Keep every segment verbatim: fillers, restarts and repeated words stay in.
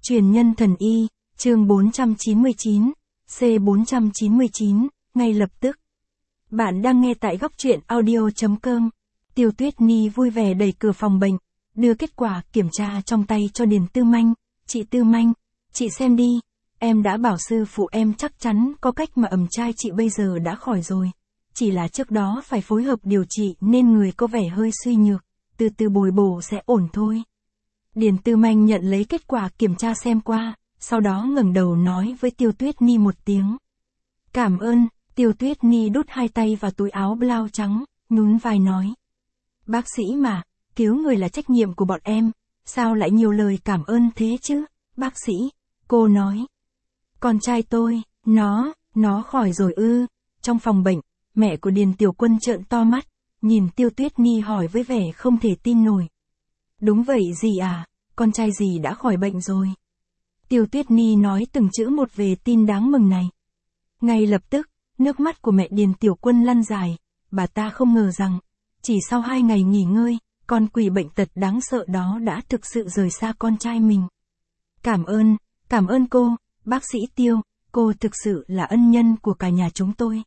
Truyền nhân thần y, chương bốn trăm chín mươi chín, C bốn trăm chín mươi chín, ngay lập tức. Bạn đang nghe tại góc truyện audio chấm com. Tiêu Tuyết Nhi vui vẻ đẩy cửa phòng bệnh, đưa kết quả kiểm tra trong tay cho Điền Tư Manh. Chị Tư Manh, chị xem đi, em đã bảo sư phụ em chắc chắn có cách mà ẩm trai chị bây giờ đã khỏi rồi. Chỉ là trước đó phải phối hợp điều trị nên người có vẻ hơi suy nhược, từ từ bồi bổ sẽ ổn thôi. Điền Tư Manh nhận lấy kết quả kiểm tra xem qua, sau đó ngẩng đầu nói với Tiêu Tuyết Nhi một tiếng. Cảm ơn. Tiêu Tuyết Nhi đút hai tay vào túi áo blau trắng, nhún vai nói. Bác sĩ mà, cứu người là trách nhiệm của bọn em, sao lại nhiều lời cảm ơn thế chứ, bác sĩ, cô nói. Con trai tôi, nó, nó khỏi rồi ư. Trong phòng bệnh, mẹ của Điền Tiểu Quân trợn to mắt, nhìn Tiêu Tuyết Nhi hỏi với vẻ không thể tin nổi. Đúng vậy dì à, con trai dì đã khỏi bệnh rồi. Tiêu Tuyết Nhi nói từng chữ một về tin đáng mừng này. Ngay lập tức, nước mắt của mẹ Điền Tiểu Quân lăn dài, bà ta không ngờ rằng, chỉ sau hai ngày nghỉ ngơi, con quỷ bệnh tật đáng sợ đó đã thực sự rời xa con trai mình. Cảm ơn, cảm ơn cô, bác sĩ Tiêu, cô thực sự là ân nhân của cả nhà chúng tôi.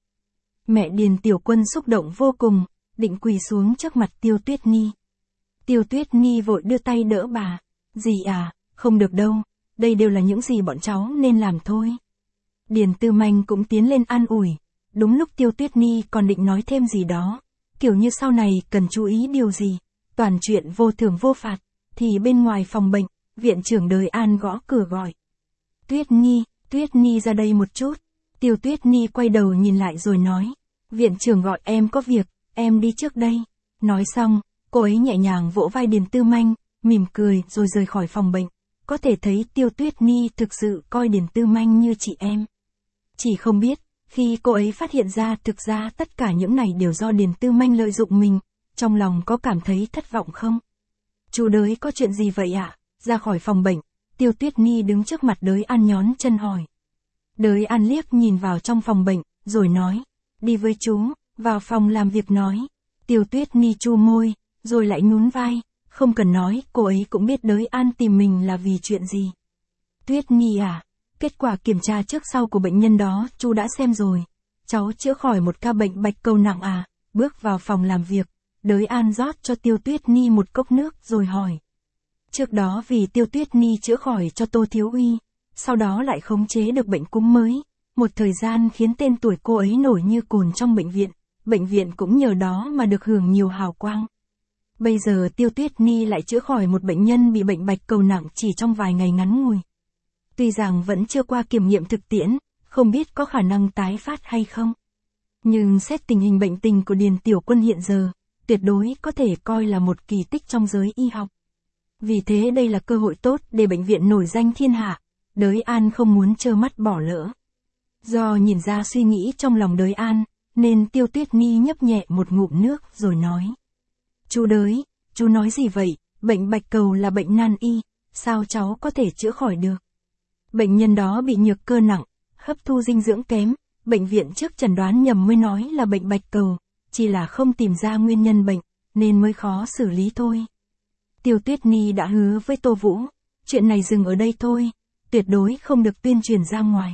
Mẹ Điền Tiểu Quân xúc động vô cùng, định quỳ xuống trước mặt Tiêu Tuyết Nhi. Tiêu Tuyết Nhi vội đưa tay đỡ bà. Dì à, không được đâu, đây đều là những gì bọn cháu nên làm thôi. Điền Tư Manh cũng tiến lên an ủi. Đúng lúc Tiêu Tuyết Nhi còn định nói thêm gì đó, kiểu như sau này cần chú ý điều gì, toàn chuyện vô thưởng vô phạt, thì bên ngoài phòng bệnh, viện trưởng Đời An gõ cửa gọi. Tuyết Nhi, Tuyết Nhi ra đây một chút. Tiêu Tuyết Nhi quay đầu nhìn lại rồi nói. Viện trưởng gọi em có việc, em đi trước đây. Nói xong, cô ấy nhẹ nhàng vỗ vai Điền Tư Manh, mỉm cười rồi rời khỏi phòng bệnh. Có thể thấy Tiêu Tuyết Nhi thực sự coi Điền Tư Manh như chị em. Chỉ không biết, khi cô ấy phát hiện ra thực ra tất cả những này đều do Điền Tư Manh lợi dụng mình, trong lòng có cảm thấy thất vọng không? Chú Đới có chuyện gì vậy ạ? À? Ra khỏi phòng bệnh, Tiêu Tuyết Nhi đứng trước mặt Đới An nhón chân hỏi. Đới An liếc nhìn vào trong phòng bệnh, rồi nói. Đi với chú, vào phòng làm việc nói. Tiêu Tuyết Nhi chu môi, rồi lại nhún vai. Không cần nói, cô ấy cũng biết Đới An tìm mình là vì chuyện gì. Tuyết Nhi à, kết quả kiểm tra trước sau của bệnh nhân đó, chú đã xem rồi. Cháu chữa khỏi một ca bệnh bạch cầu nặng à. Bước vào phòng làm việc, Đới An rót cho Tiêu Tuyết Nhi một cốc nước rồi hỏi. Trước đó vì Tiêu Tuyết Nhi chữa khỏi cho Tô Thiếu Uy, sau đó lại khống chế được bệnh cúm mới, một thời gian khiến tên tuổi cô ấy nổi như cồn trong bệnh viện, bệnh viện cũng nhờ đó mà được hưởng nhiều hào quang. Bây giờ Tiêu Tuyết Nhi lại chữa khỏi một bệnh nhân bị bệnh bạch cầu nặng chỉ trong vài ngày ngắn ngủi. Tuy rằng vẫn chưa qua kiểm nghiệm thực tiễn, không biết có khả năng tái phát hay không. Nhưng xét tình hình bệnh tình của Điền Tiểu Quân hiện giờ, tuyệt đối có thể coi là một kỳ tích trong giới y học. Vì thế đây là cơ hội tốt để bệnh viện nổi danh thiên hạ, Đới An không muốn trơ mắt bỏ lỡ. Do nhìn ra suy nghĩ trong lòng Đới An, nên Tiêu Tuyết Nhi nhấp nhẹ một ngụm nước rồi nói. Chú Đới, chú nói gì vậy, bệnh bạch cầu là bệnh nan y, sao cháu có thể chữa khỏi được? Bệnh nhân đó bị nhược cơ nặng, hấp thu dinh dưỡng kém, bệnh viện trước chẩn đoán nhầm mới nói là bệnh bạch cầu, chỉ là không tìm ra nguyên nhân bệnh, nên mới khó xử lý thôi. Tiêu Tuyết Nhi đã hứa với Tô Vũ, chuyện này dừng ở đây thôi, tuyệt đối không được tuyên truyền ra ngoài.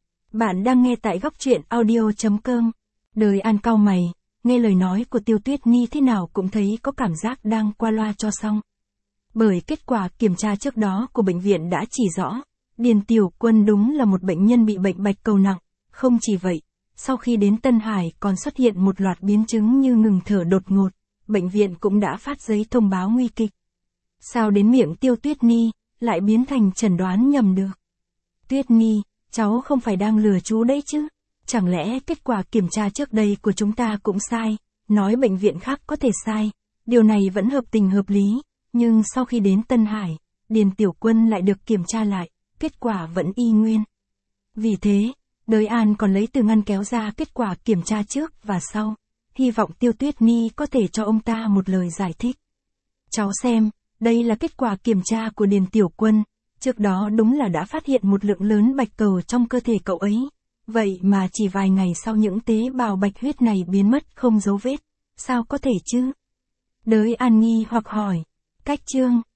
Bạn đang nghe tại góc truyện audio chấm com. Đời An cau mày, nghe lời nói của Tiêu Tuyết Nhi thế nào cũng thấy có cảm giác đang qua loa cho xong. Bởi kết quả kiểm tra trước đó của bệnh viện đã chỉ rõ, Điền Tiểu Quân đúng là một bệnh nhân bị bệnh bạch cầu nặng, không chỉ vậy, sau khi đến Tân Hải còn xuất hiện một loạt biến chứng như ngừng thở đột ngột, bệnh viện cũng đã phát giấy thông báo nguy kịch. Sao đến miệng Tiêu Tuyết Nhi, lại biến thành chẩn đoán nhầm được? Tuyết Nhi, cháu không phải đang lừa chú đấy chứ? Chẳng lẽ kết quả kiểm tra trước đây của chúng ta cũng sai, nói bệnh viện khác có thể sai, điều này vẫn hợp tình hợp lý, nhưng sau khi đến Tân Hải, Điền Tiểu Quân lại được kiểm tra lại, kết quả vẫn y nguyên. Vì thế, Đới An còn lấy từ ngăn kéo ra kết quả kiểm tra trước và sau, hy vọng Tiêu Tuyết Nhi có thể cho ông ta một lời giải thích. Cháu xem, đây là kết quả kiểm tra của Điền Tiểu Quân, trước đó đúng là đã phát hiện một lượng lớn bạch cầu trong cơ thể cậu ấy, vậy mà chỉ vài ngày sau những tế bào bạch huyết này biến mất không dấu vết, sao có thể chứ? Đới An nghi hoặc hỏi, cách chương.